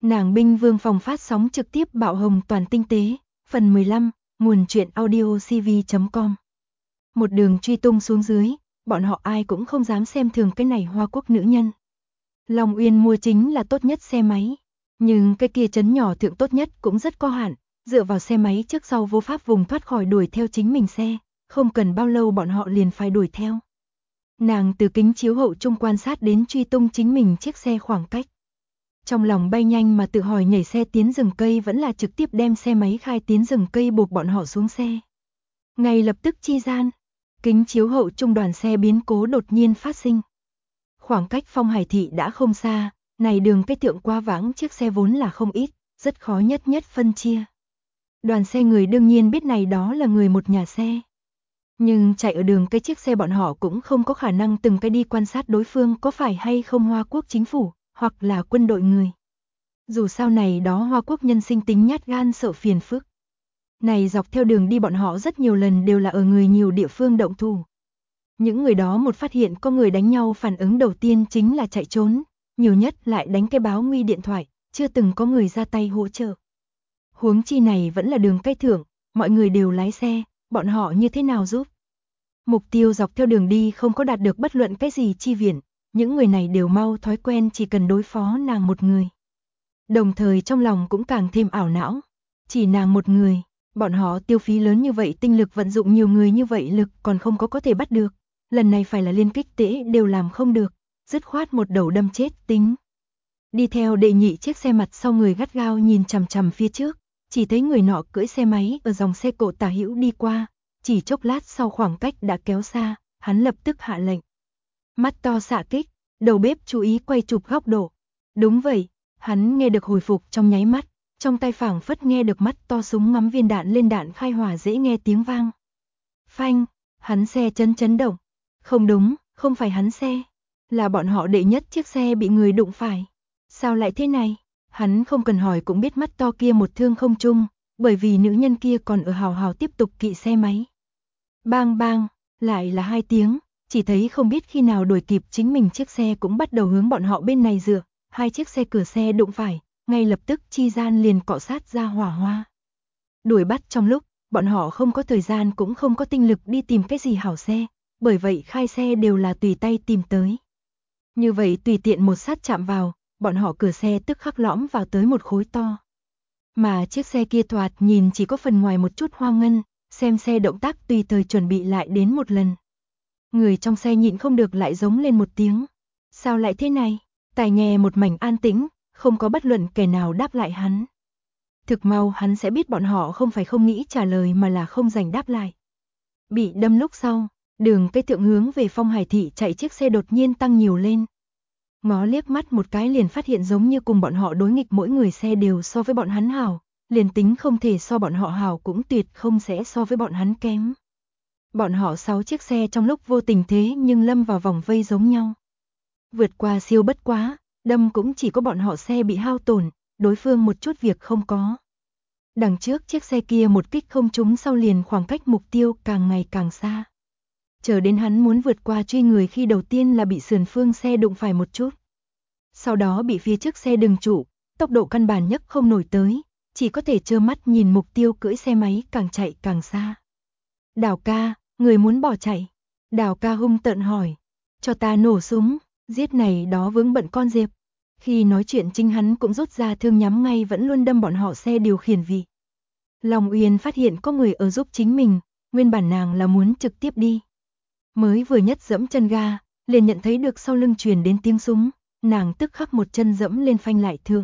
Nàng binh vương phòng phát sóng trực tiếp bạo hồng toàn tinh tế, phần 15, nguồn truyện audio cv.com. Một đường truy tung xuống dưới, bọn họ ai cũng không dám xem thường cái này Hoa Quốc nữ nhân. Long Uyên mua chính là tốt nhất xe máy, nhưng cái kia trấn nhỏ thượng tốt nhất cũng rất có hạn, dựa vào xe máy trước sau vô pháp vùng thoát khỏi đuổi theo chính mình xe, không cần bao lâu bọn họ liền phải đuổi theo. Nàng từ kính chiếu hậu trung quan sát đến truy tung chính mình chiếc xe khoảng cách. Trong lòng bay nhanh mà tự hỏi nhảy xe tiến rừng cây vẫn là trực tiếp đem xe máy khai tiến rừng cây buộc bọn họ xuống xe. Ngay lập tức chi gian, kính chiếu hậu trung đoàn xe biến cố đột nhiên phát sinh. Khoảng cách Phong Hải thị đã không xa, này đường cái thượng qua vãng chiếc xe vốn là không ít, rất khó nhất phân chia. Đoàn xe người đương nhiên biết này đó là người một nhà xe. Nhưng chạy ở đường cái chiếc xe bọn họ cũng không có khả năng từng cái đi quan sát đối phương có phải hay không Hoa Quốc chính phủ, hoặc là quân đội người. Dù sao này đó Hoa Quốc nhân sinh tính nhát gan sợ phiền phức. Này dọc theo đường đi bọn họ rất nhiều lần đều là ở người nhiều địa phương động thủ. Những người đó một phát hiện có người đánh nhau phản ứng đầu tiên chính là chạy trốn, nhiều nhất lại đánh cái báo nguy điện thoại, chưa từng có người ra tay hỗ trợ. Huống chi này vẫn là đường cái thượng, mọi người đều lái xe, bọn họ như thế nào giúp? Mục tiêu dọc theo đường đi không có đạt được bất luận cái gì chi viện, những người này đều mau thói quen chỉ cần đối phó nàng một người. Đồng thời trong lòng cũng càng thêm ảo não, chỉ nàng một người, bọn họ tiêu phí lớn như vậy tinh lực vận dụng nhiều người như vậy lực còn không có thể bắt được, lần này phải là liên kích tễ đều làm không được, dứt khoát một đầu đâm chết tính. Đi theo đệ nhị chiếc xe mặt sau người gắt gao nhìn chằm chằm phía trước, chỉ thấy người nọ cưỡi xe máy ở dòng xe cộ tả hữu đi qua, chỉ chốc lát sau khoảng cách đã kéo xa, hắn lập tức hạ lệnh. Mắt to xạ kích, đầu bếp chú ý quay chụp góc độ. Đúng vậy, hắn nghe được hồi phục trong nháy mắt, trong tay phảng phất nghe được mắt to súng ngắm viên đạn lên đạn khai hỏa dễ nghe tiếng vang. Phanh, hắn xe chấn động. Không đúng, không phải hắn xe, là bọn họ đệ nhất chiếc xe bị người đụng phải. Sao lại thế này? Hắn không cần hỏi cũng biết mắt to kia một thương không trung, bởi vì nữ nhân kia còn ở hào hào tiếp tục kỵ xe máy. Bang bang, lại là 2 tiếng, chỉ thấy không biết khi nào đuổi kịp chính mình chiếc xe cũng bắt đầu hướng bọn họ bên này dựa, 2 chiếc xe cửa xe đụng phải, ngay lập tức chi gian liền cọ sát ra hỏa hoa. Đuổi bắt trong lúc, bọn họ không có thời gian cũng không có tinh lực đi tìm cái gì hảo xe, bởi vậy khai xe đều là tùy tay tìm tới. Như vậy tùy tiện một sát chạm vào, bọn họ cửa xe tức khắc lõm vào tới một khối to. Mà chiếc xe kia thoạt nhìn chỉ có phần ngoài một chút hoa ngân, xem xe động tác tùy thời chuẩn bị lại đến một lần. Người trong xe nhịn không được lại giống lên một tiếng. Sao lại thế này? Tai nghe một mảnh an tĩnh, không có bất luận kẻ nào đáp lại hắn. Thực mau hắn sẽ biết bọn họ không phải không nghĩ trả lời mà là không dành đáp lại. Bị đâm lúc sau, đường cái thượng hướng về Phong Hải thị chạy chiếc xe đột nhiên tăng nhiều lên. Ngó liếc mắt một cái liền phát hiện giống như cùng bọn họ đối nghịch mỗi người xe đều so với bọn hắn hảo, liền tính không thể so bọn họ hảo cũng tuyệt không sẽ so với bọn hắn kém. Bọn họ 6 chiếc xe trong lúc vô tình thế nhưng lâm vào vòng vây giống nhau. Vượt qua siêu bất quá, đâm cũng chỉ có bọn họ xe bị hao tổn, đối phương một chút việc không có. Đằng trước chiếc xe kia một kích không trúng sau liền khoảng cách mục tiêu càng ngày càng xa. Chờ đến hắn muốn vượt qua truy người khi đầu tiên là bị sườn phương xe đụng phải một chút. Sau đó bị phía trước xe đừng trụ, tốc độ căn bản nhất không nổi tới, chỉ có thể trơ mắt nhìn mục tiêu cưỡi xe máy càng chạy càng xa. Đào ca, người muốn bỏ chạy. Đào ca hung tợn hỏi. Cho ta nổ súng, giết này đó vướng bận con Diệp. Khi nói chuyện chính hắn cũng rút ra thương nhắm ngay vẫn luôn đâm bọn họ xe điều khiển vị. Long Uyên phát hiện có người ở giúp chính mình, nguyên bản nàng là muốn trực tiếp đi. Mới vừa nhất dẫm chân ga, liền nhận thấy được sau lưng truyền đến tiếng súng, nàng tức khắc một chân dẫm lên phanh lại thương.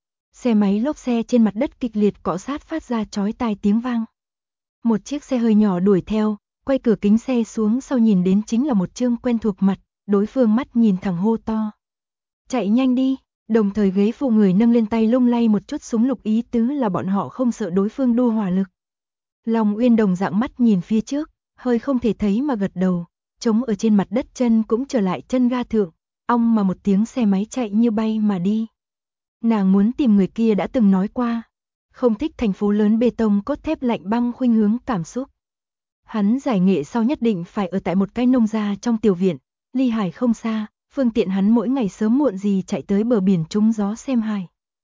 Xe máy lốp xe trên mặt đất kịch liệt cọ sát phát ra chói tai tiếng vang. Một chiếc xe hơi nhỏ đuổi theo, quay cửa kính xe xuống sau nhìn đến chính là một trương quen thuộc mặt, đối phương mắt nhìn thẳng hô to. Chạy nhanh đi, đồng thời ghế phụ người nâng lên tay lung lay một chút súng lục ý tứ là bọn họ không sợ đối phương đua hỏa lực. Long Uyên đồng dạng mắt nhìn phía trước, hơi không thể thấy mà gật đầu, trống ở trên mặt đất chân cũng trở lại chân ga thượng, ong mà một tiếng xe máy chạy như bay mà đi. Nàng muốn tìm người kia đã từng nói qua, không thích thành phố lớn bê tông cốt thép lạnh băng khuynh hướng cảm xúc. Hắn giải nghệ sau nhất định phải ở tại một cái nông gia trong tiểu viện, ly hải không xa, phương tiện hắn mỗi ngày sớm muộn gì chạy tới bờ biển trúng gió xem hải.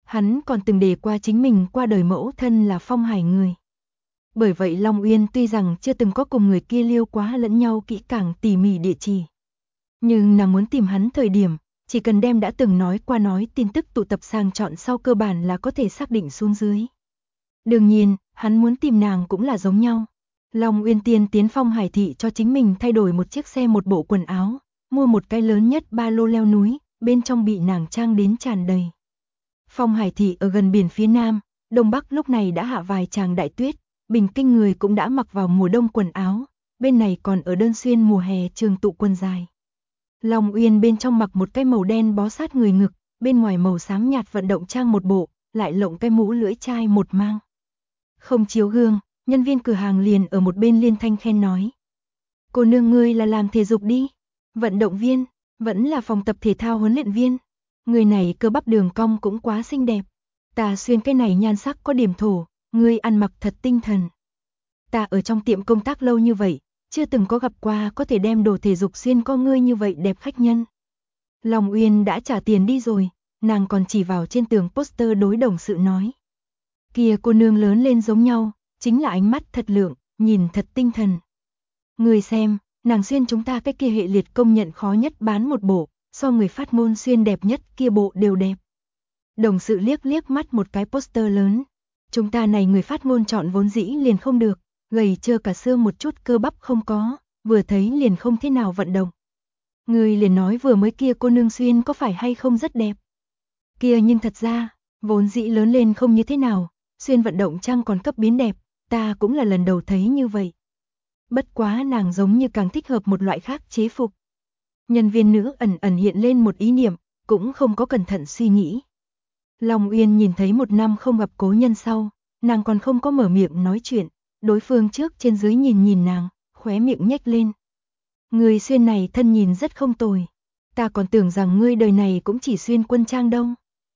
Hắn còn từng đề qua chính mình qua đời mẫu thân là Phong Hải người. Bởi vậy Long Uyên tuy rằng chưa từng có cùng người kia liêu quá lẫn nhau kỹ càng tỉ mỉ địa chỉ. Nhưng nàng muốn tìm hắn thời điểm, chỉ cần đem đã từng nói qua nói tin tức tụ tập sàng chọn sau cơ bản là có thể xác định xuống dưới. Đương nhiên, hắn muốn tìm nàng cũng là giống nhau. Long Uyên tiên tiến Phong Hải thị cho chính mình thay đổi một chiếc xe một bộ quần áo, mua một cái lớn nhất ba lô leo núi, bên trong bị nàng trang đến tràn đầy. Phong Hải thị ở gần biển phía nam, đông bắc lúc này đã hạ vài tràng đại tuyết, Bình Kinh người cũng đã mặc vào mùa đông quần áo, bên này còn ở đơn xuyên mùa hè trường tụ quần dài. Long Uyên bên trong mặc một cái màu đen bó sát người ngực, bên ngoài màu xám nhạt vận động trang một bộ, lại lộng cái mũ lưỡi chai một mang. Không chiếu gương, nhân viên cửa hàng liền ở một bên liên thanh khen nói. Cô nương ngươi là làm thể dục đi, vận động viên, vẫn là phòng tập thể thao huấn luyện viên. Người này cơ bắp đường cong cũng quá xinh đẹp. Ta xuyên cái này nhan sắc có điểm thổ, ngươi ăn mặc thật tinh thần. Ta ở trong tiệm công tác lâu như vậy, chưa từng có gặp qua có thể đem đồ thể dục xuyên có ngươi như vậy đẹp khách nhân. Long Uyên đã trả tiền đi rồi, nàng còn chỉ vào trên tường poster đối đồng sự nói. Kia cô nương lớn lên giống nhau, chính là ánh mắt thật lượng, nhìn thật tinh thần. Người xem, nàng xuyên chúng ta cái kia hệ liệt công nhận khó nhất bán một bộ, so người phát ngôn xuyên đẹp nhất kia bộ đều đẹp. Đồng sự liếc liếc mắt một cái poster lớn. Chúng ta này người phát ngôn chọn vốn dĩ liền không được, gầy trơ cả xương một chút cơ bắp không có, vừa thấy liền không thế nào vận động. Người liền nói vừa mới kia cô nương xuyên có phải hay không rất đẹp. Kia nhưng thật ra, vốn dĩ lớn lên không như thế nào, xuyên vận động trang còn cấp biến đẹp, ta cũng là lần đầu thấy như vậy. Bất quá nàng giống như càng thích hợp một loại khác chế phục. Nhân viên nữ ẩn ẩn hiện lên một ý niệm, cũng không có cẩn thận suy nghĩ. Long Uyên nhìn thấy một năm không gặp cố nhân sau, nàng còn không có mở miệng nói chuyện, đối phương trước trên dưới nhìn nhìn nàng, khóe miệng nhếch lên. Người xuyên này thân nhìn rất không tồi, ta còn tưởng rằng ngươi đời này cũng chỉ xuyên quân trang đâu.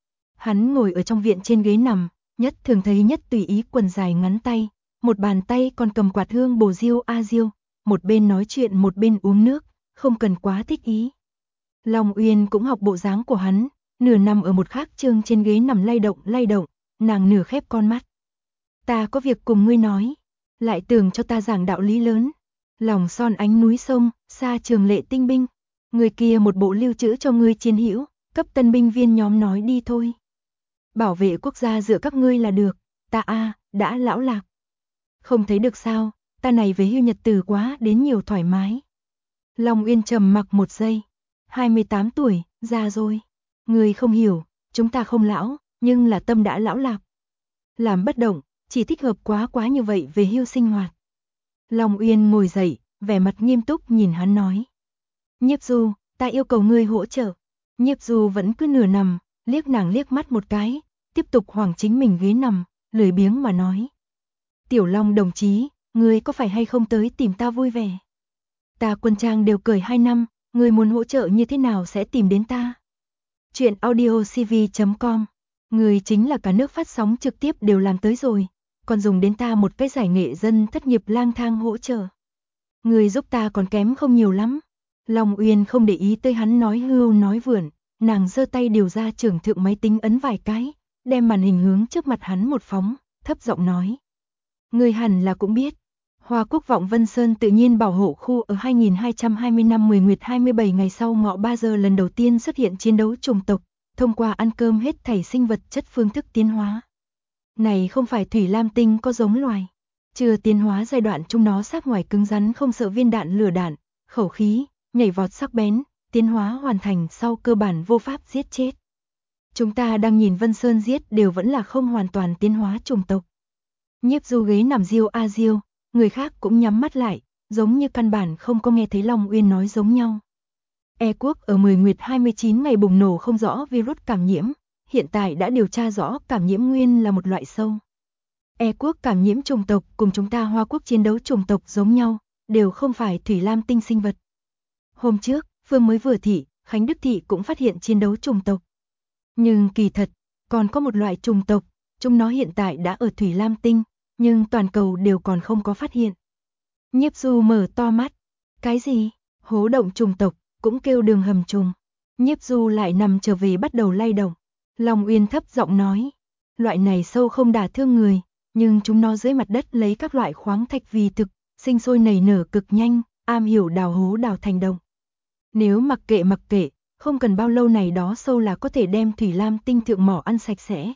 Hắn ngồi ở trong viện trên ghế nằm, nhất thường thấy nhất tùy ý quần dài ngắn tay, một bàn tay còn cầm quạt hương bồ diêu a diêu, một bên nói chuyện một bên uống nước, không cần quá thích ý. Long Uyên cũng học bộ dáng của hắn, nửa nằm ở một khác chương trên ghế nằm lay động, nàng nửa khép con mắt. Ta có việc cùng ngươi nói, lại tưởng cho ta giảng đạo lý lớn. Lòng son ánh núi sông, xa trường lệ tinh binh. Người kia một bộ lưu trữ cho ngươi chiến hữu, cấp tân binh viên nhóm nói đi thôi. Bảo vệ quốc gia dựa các ngươi là được, ta đã lão lạc. Không thấy được sao, ta này về hưu nhật từ quá đến nhiều thoải mái. Long Uyên trầm mặc một giây. 28 tuổi, già rồi. Người không hiểu, chúng ta không lão, nhưng là tâm đã lão lạc. Làm bất động, chỉ thích hợp quá như vậy về hưu sinh hoạt. Long Uyên ngồi dậy, vẻ mặt nghiêm túc nhìn hắn nói. Nhiếp Du, ta yêu cầu ngươi hỗ trợ. Nhiếp Du vẫn cứ nửa nằm, liếc nàng liếc mắt một cái, tiếp tục hoảng chính mình ghế nằm, lười biếng mà nói. Tiểu Long đồng chí, ngươi có phải hay không tới tìm ta vui vẻ? Ta quân trang đều cởi 2 năm, ngươi muốn hỗ trợ như thế nào sẽ tìm đến ta? Chuyện audiocv.com. Người chính là cả nước phát sóng trực tiếp đều làm tới rồi, còn dùng đến ta một cái giải nghệ dân thất nghiệp lang thang hỗ trợ. Người giúp ta còn kém không nhiều lắm. Long Uyên không để ý tới hắn nói hưu nói vượn, nàng giơ tay điều ra trưởng thượng máy tính ấn vài cái, đem màn hình hướng trước mặt hắn một phóng, thấp giọng nói. Người hẳn là cũng biết, Hoa Quốc vọng Vân Sơn tự nhiên bảo hộ khu ở 2220 năm 10 nguyệt 27 ngày sau ngọ 3 giờ lần đầu tiên xuất hiện chiến đấu chủng tộc, thông qua ăn cơm hết thảy sinh vật chất phương thức tiến hóa. Này không phải thủy lam tinh có giống loài, chưa tiến hóa giai đoạn chúng nó sắc ngoài cứng rắn không sợ viên đạn lửa đạn, khẩu khí, nhảy vọt sắc bén, tiến hóa hoàn thành sau cơ bản vô pháp giết chết. Chúng ta đang nhìn Vân Sơn giết đều vẫn là không hoàn toàn tiến hóa chủng tộc. Nhiếp Du ghế nằm diêu a diêu, người khác cũng nhắm mắt lại, giống như căn bản không có nghe thấy Long Uyên nói giống nhau. E quốc ở 10 nguyệt 29 ngày bùng nổ không rõ virus cảm nhiễm, hiện tại đã điều tra rõ cảm nhiễm nguyên là một loại sâu. E quốc cảm nhiễm chủng tộc cùng chúng ta Hoa Quốc chiến đấu chủng tộc giống nhau, đều không phải thủy lam tinh sinh vật. Hôm trước, Phương mới vừa thị, Khánh Đức thị cũng phát hiện chiến đấu chủng tộc. Nhưng kỳ thật, còn có một loại chủng tộc, chúng nó hiện tại đã ở thủy lam tinh, nhưng toàn cầu đều còn không có phát hiện. Nhiếp Du mở to mắt. Cái gì? Hố động chủng tộc, cũng kêu đường hầm trùng. Nhiếp Du lại nằm trở về bắt đầu lay động. Long Uyên thấp giọng nói. Loại này sâu không đả thương người, nhưng chúng nó dưới mặt đất lấy các loại khoáng thạch vì thực, sinh sôi nảy nở cực nhanh, am hiểu đào hố đào thành đồng. Nếu mặc kệ, không cần bao lâu này đó sâu là có thể đem thủy lam tinh thượng mỏ ăn sạch sẽ.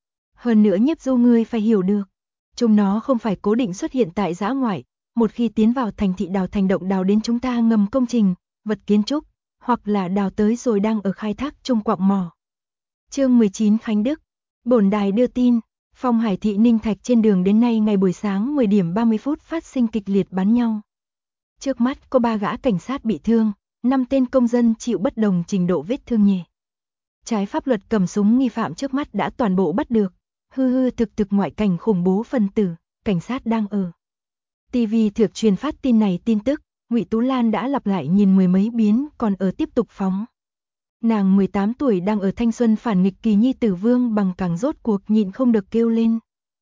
Hơn nữa Nhiếp Du ngươi phải hiểu được, chúng nó không phải cố định xuất hiện tại dã ngoại, một khi tiến vào thành thị đào thành động đào đến chúng ta ngầm công trình, vật kiến trúc, hoặc là đào tới rồi đang ở khai thác trong quặng mỏ. Chương 19 Khánh Đức. Bổn đài đưa tin, Phong Hải thị Ninh Thạch trên đường đến nay ngày buổi sáng 10 điểm 30 phút phát sinh kịch liệt bắn nhau. Trước mắt có 3 gã cảnh sát bị thương, 5 tên công dân chịu bất đồng trình độ vết thương nhẹ. Trái pháp luật cầm súng nghi phạm trước mắt đã toàn bộ bắt được. Thực ngoại cảnh khủng bố phân tử, cảnh sát đang ở. TV thực truyền phát tin này tin tức, Ngụy Tú Lan đã lặp lại nhìn mười mấy biến còn ở tiếp tục phóng. Nàng 18 tuổi đang ở thanh xuân phản nghịch kỳ nhi tử Vương Bằng càng rốt cuộc nhịn không được kêu lên.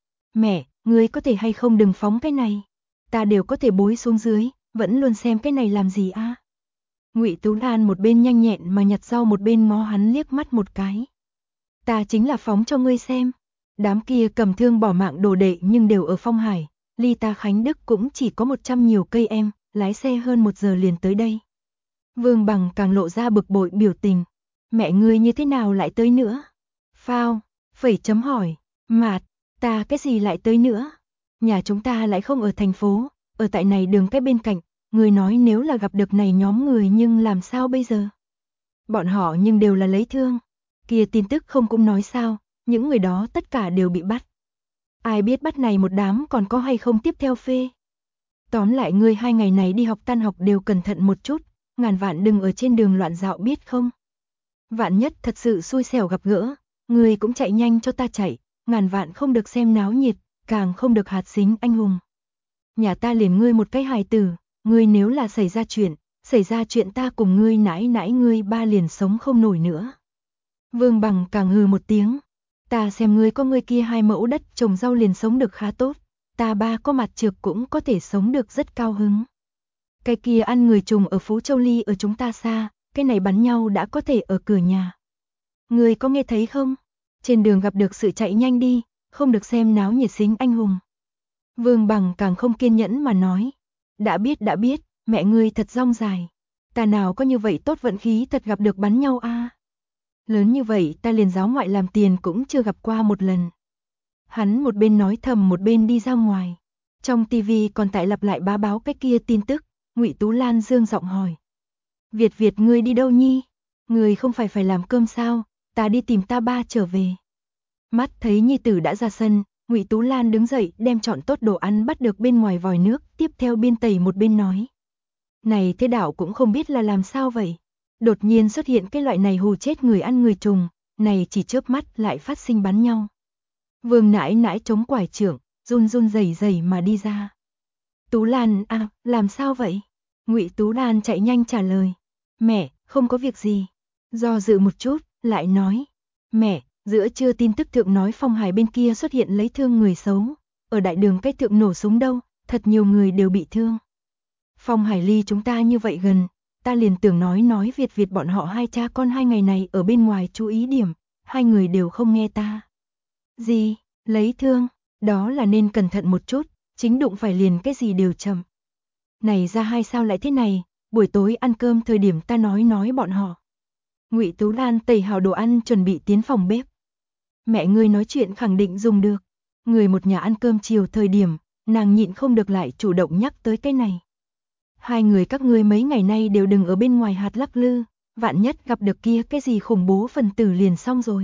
Mẹ, ngươi có thể hay không đừng phóng cái này. Ta đều có thể bối xuống dưới, vẫn luôn xem cái này làm gì a? Ngụy Tú Lan một bên nhanh nhẹn mà nhặt rau một bên ngó hắn liếc mắt một cái. Ta chính là phóng cho ngươi xem. Đám kia cầm thương bỏ mạng đồ đệ nhưng đều ở Phong Hải, ly ta Khánh Đức cũng chỉ có 100 nhiều cây em, lái xe hơn 1 giờ liền tới đây. Vương Bằng càng lộ ra bực bội biểu tình. Mẹ ngươi như thế nào lại tới nữa? Phao, phẩy chấm hỏi, Mạt, ta cái gì lại tới nữa? Nhà chúng ta lại không ở thành phố, ở tại này đường cái bên cạnh, ngươi nói nếu là gặp được này nhóm người nhưng làm sao bây giờ? Bọn họ nhưng đều là lấy thương. Kia tin tức không cũng nói sao, những người đó tất cả đều bị bắt. Ai biết bắt này một đám còn có hay không tiếp theo phê. Tóm lại ngươi 2 ngày này đi học tan học đều cẩn thận một chút, ngàn vạn đừng ở trên đường loạn dạo biết không? Vạn nhất thật sự xui xẻo gặp gỡ, ngươi cũng chạy nhanh cho ta chạy, ngàn vạn không được xem náo nhiệt, càng không được hạt xính anh hùng. Nhà ta liền ngươi một cái hài tử, ngươi nếu là xảy ra chuyện ta cùng ngươi nãi ngươi ba liền sống không nổi nữa. Vương Bằng càng hừ một tiếng. Ta xem ngươi có ngươi kia 2 mẫu đất trồng rau liền sống được khá tốt, ta ba có mặt trược cũng có thể sống được rất cao hứng. Cái kia ăn người trùng ở Phú Châu ly ở chúng ta xa, cái này bắn nhau đã có thể ở cửa nhà. Ngươi có nghe thấy không? Trên đường gặp được sự chạy nhanh đi, không được xem náo nhiệt xính anh hùng. Vương Bằng càng không kiên nhẫn mà nói. Đã biết, mẹ ngươi thật rong dài. Ta nào có như vậy tốt vận khí thật gặp được bắn nhau a. Lớn như vậy ta liền giáo ngoại làm tiền cũng chưa gặp qua một lần. Hắn một bên nói thầm một bên đi ra ngoài. Trong tivi còn tại lặp lại bá báo cái kia tin tức, Ngụy Tú Lan dương giọng hỏi. Việt ngươi đi đâu nhi? Ngươi không phải làm cơm sao? Ta đi tìm ta ba trở về. Mắt thấy nhi tử đã ra sân, Ngụy Tú Lan đứng dậy đem chọn tốt đồ ăn bắt được bên ngoài vòi nước, tiếp theo biên tẩy một bên nói. Này thế đạo cũng không biết là làm sao vậy. Đột nhiên xuất hiện cái loại này hù chết người ăn người trùng, này chỉ chớp mắt lại phát sinh bắn nhau. Vương nãi chống quải trưởng, run rẩy mà đi ra. Tú Lan à, làm sao vậy? Ngụy Tú Lan chạy nhanh trả lời. Mẹ, không có việc gì. Do dự một chút, lại nói. Mẹ, giữa trưa tin tức thượng nói Phong Hải bên kia xuất hiện lấy thương người xấu. Ở đại đường cách thượng nổ súng đâu, thật nhiều người đều bị thương. Phong Hải ly chúng ta như vậy gần, ta liền tưởng nói Việt bọn họ 2 cha con 2 ngày này ở bên ngoài chú ý điểm, 2 người đều không nghe ta. Gì, lấy thương, đó là nên cẩn thận một chút, chính đụng phải liền cái gì đều chậm. Này ra hai sao lại thế này, buổi tối ăn cơm thời điểm ta nói bọn họ. Ngụy Tú Lan tẩy hào đồ ăn chuẩn bị tiến phòng bếp. Mẹ ngươi nói chuyện khẳng định dùng được. Người một nhà ăn cơm chiều thời điểm, nàng nhịn không được lại chủ động nhắc tới cái này. 2 người các ngươi mấy ngày nay đều đừng ở bên ngoài hạt lắc lư, vạn nhất gặp được kia cái gì khủng bố phần tử liền xong rồi.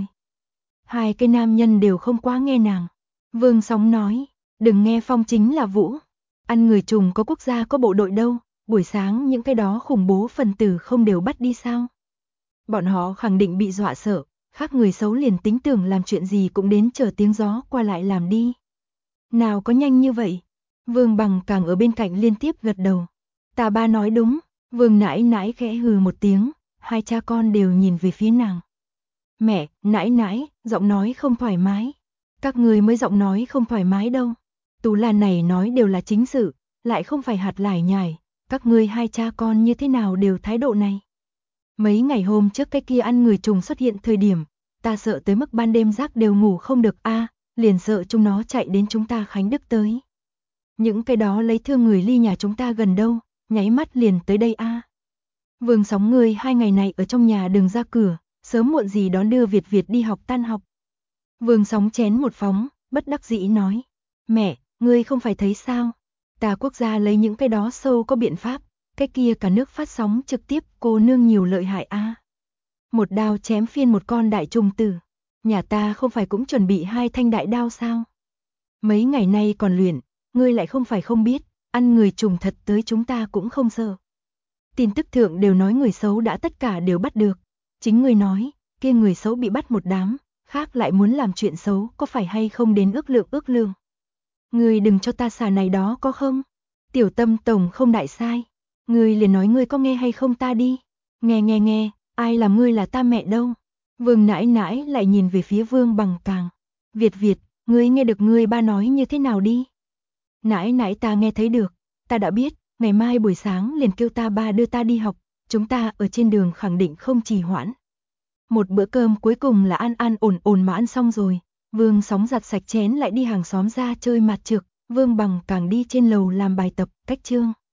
2 cái nam nhân đều không quá nghe nàng. Vương Sóng nói, đừng nghe Phong chính là Vũ. Ăn người trùng có quốc gia có bộ đội đâu, buổi sáng những cái đó khủng bố phần tử không đều bắt đi sao. Bọn họ khẳng định bị dọa sợ, khác người xấu liền tính tưởng làm chuyện gì cũng đến chờ tiếng gió qua lại làm đi. Nào có nhanh như vậy. Vương Bằng càng ở bên cạnh liên tiếp gật đầu. Ta ba nói đúng. Vương nãi khẽ hừ một tiếng, 2 cha con đều nhìn về phía nàng. Mẹ, nãi, giọng nói không thoải mái. Các người mới giọng nói không thoải mái đâu. Tú Lan này nói đều là chính sự, lại không phải hạt lải nhải. Các ngươi 2 cha con như thế nào đều thái độ này. Mấy ngày hôm trước cái kia ăn người trùng xuất hiện thời điểm, Ta sợ tới mức ban đêm giấc đều ngủ không được liền sợ chúng nó chạy đến chúng ta Khánh Đức tới. Những cái đó lấy thương người ly nhà chúng ta gần đâu, nháy mắt liền tới đây Vương Sóng ngươi 2 ngày này ở trong nhà đừng ra cửa, sớm muộn gì đón đưa Việt Việt đi học tan học. Vương Sóng chén một phóng, bất đắc dĩ nói, mẹ, ngươi không phải thấy sao? Ta quốc gia lấy những cái đó sâu có biện pháp, cái kia cả nước phát sóng trực tiếp cô nương nhiều lợi hại Một đao chém phiên một con đại trùng tử, nhà ta không phải cũng chuẩn bị 2 thanh đại đao sao? Mấy ngày nay còn luyện, ngươi lại không phải không biết, ăn người trùng thật tới chúng ta cũng không sợ. Tin tức thượng đều nói người xấu đã tất cả đều bắt được, chính ngươi nói, kia người xấu bị bắt một đám, khác lại muốn làm chuyện xấu có phải hay không đến ước lượng. Ngươi đừng cho ta xả này đó có không? Tiểu Tâm tổng không đại sai, ngươi liền nói ngươi có nghe hay không ta đi. Nghe, ai làm ngươi là ta mẹ đâu. Vương nãi nãi lại nhìn về phía Vương Bằng Càng. Việt, ngươi nghe được ngươi ba nói như thế nào đi? Nãi nãi ta nghe thấy được, ta đã biết, ngày mai buổi sáng liền kêu ta ba đưa ta đi học, chúng ta ở trên đường khẳng định không trì hoãn. Một bữa cơm cuối cùng là ăn ổn mà ăn xong rồi, Vương Sóng giặt sạch chén lại đi hàng xóm ra chơi mặt trược, Vương Bằng Càng đi trên lầu làm bài tập, cách chương.